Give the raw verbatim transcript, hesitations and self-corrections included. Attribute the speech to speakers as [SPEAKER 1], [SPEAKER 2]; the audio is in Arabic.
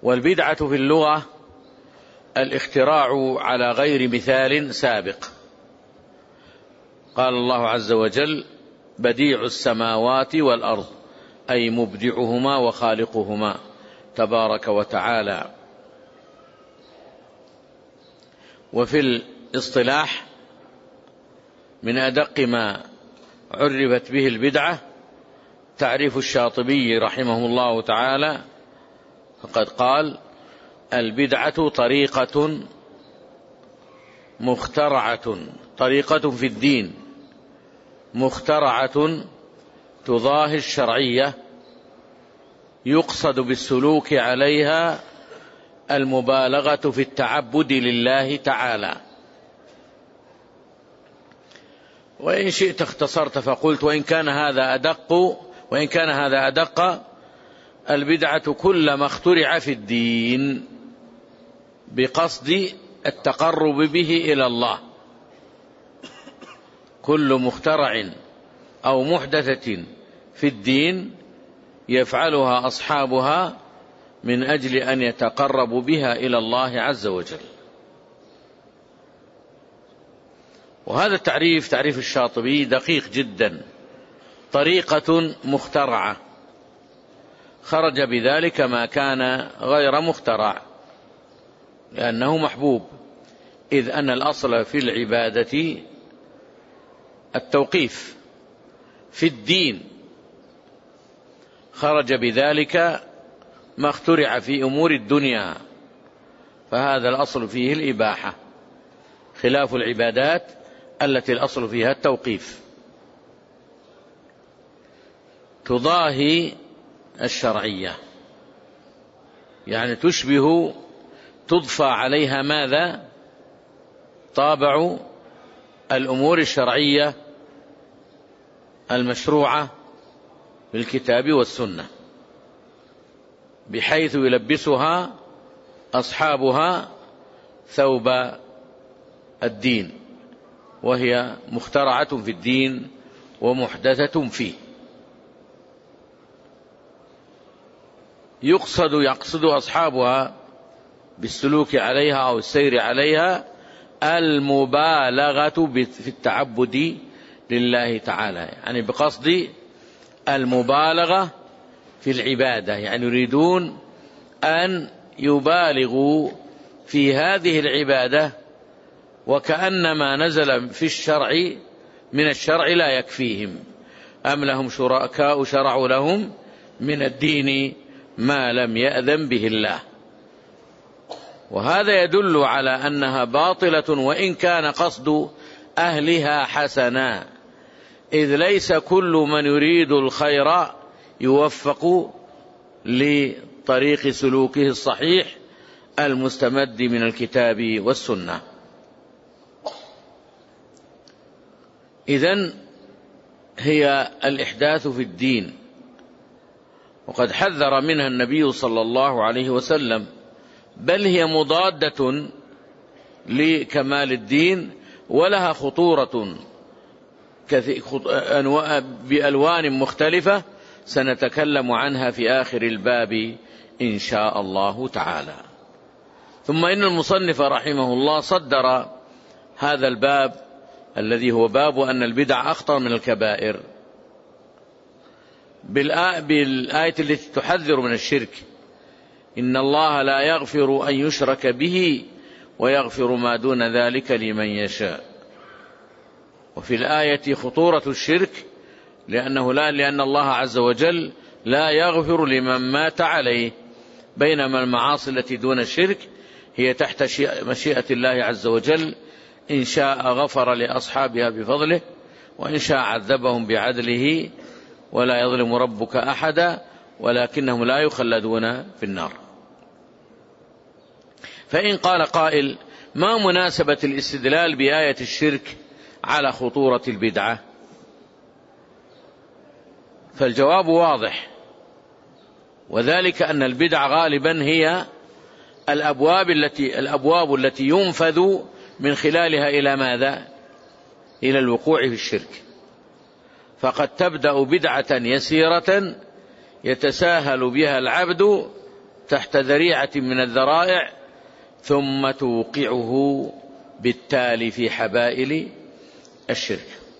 [SPEAKER 1] والبدعة في اللغة الاختراع على غير مثال سابق. قال الله عز وجل: بديع السماوات والأرض، أي مبدعهما وخالقهما تبارك وتعالى. وفي الاصطلاح من أدق ما عرفت به البدعة تعريف الشاطبي رحمه الله تعالى، فقد قال: البدعة طريقة مخترعة، طريقة في الدين مخترعة تضاهي الشرعية، يقصد بالسلوك عليها المبالغة في التعبد لله تعالى. وإن شئت اختصرت فقلت: وإن كان هذا أدق وإن كان هذا أدق البدعة كل ما اخترع في الدين بقصد التقرب به إلى الله، كل مخترع أو محدثة في الدين يفعلها أصحابها من أجل أن يتقربوا بها إلى الله عز وجل. وهذا التعريف، تعريف الشاطبي، دقيق جدا. طريقة مخترعة، خرج بذلك ما كان غير مخترع، لأنه محبوب، إذ أن الأصل في العبادة التوقيف. في الدين خرج بذلك ما اخترع في أمور الدنيا، فهذا الأصل فيه الإباحة، خلاف العبادات التي الأصل فيها التوقيف. تضاهي الشرعية، يعني تشبه، تضفى عليها ماذا؟ طابع الأمور الشرعية المشروعة بالكتاب والسنة، بحيث يلبسها أصحابها ثوب الدين، وهي مخترعة في الدين ومحدثة فيه. يقصد يقصد أصحابها بالسلوك عليها أو السير عليها المبالغة في التعبد لله تعالى، يعني بقصد المبالغة في العبادة، يعني يريدون أن يبالغوا في هذه العبادة، وكأن ما نزل في الشرع من الشرع لا يكفيهم، أم لهم شركاء شرعوا لهم من الدين ما لم يأذن به الله. وهذا يدل على أنها باطلة، وإن كان قصد أهلها حسنا، إذ ليس كل من يريد الخير يوفق لطريق سلوكه الصحيح المستمد من الكتاب والسنة. إذن هي الإحداث في الدين، وقد حذر منها النبي صلى الله عليه وسلم، بل هي مضادة لكمال الدين، ولها خطورة بألوان مختلفة سنتكلم عنها في آخر الباب إن شاء الله تعالى. ثم إن المصنف رحمه الله صدر هذا الباب الذي هو باب أن البدع أخطر من الكبائر بالآية التي تحذر من الشرك: إن الله لا يغفر أن يشرك به ويغفر ما دون ذلك لمن يشاء. وفي الآية خطورة الشرك، لأنه لا لأن الله عز وجل لا يغفر لمن مات عليه، بينما المعاصي التي دون الشرك هي تحت مشيئة الله عز وجل، إن شاء غفر لأصحابها بفضله، وإن شاء عذبهم بعدله، ولا يظلم ربك أحدا، ولكنهم لا يخلدون في النار. فإن قال قائل: ما مناسبة الاستدلال بآية الشرك على خطورة البدعة؟ فالجواب واضح، وذلك أن البدع غالبا هي الأبواب التي الأبواب التي ينفذ من خلالها إلى ماذا؟ إلى الوقوع في الشرك. فقد تبدأ بدعة يسيرة يتساهل بها العبد تحت ذريعة من الذرائع ثم توقعه بالتالي في حبائل الشرك.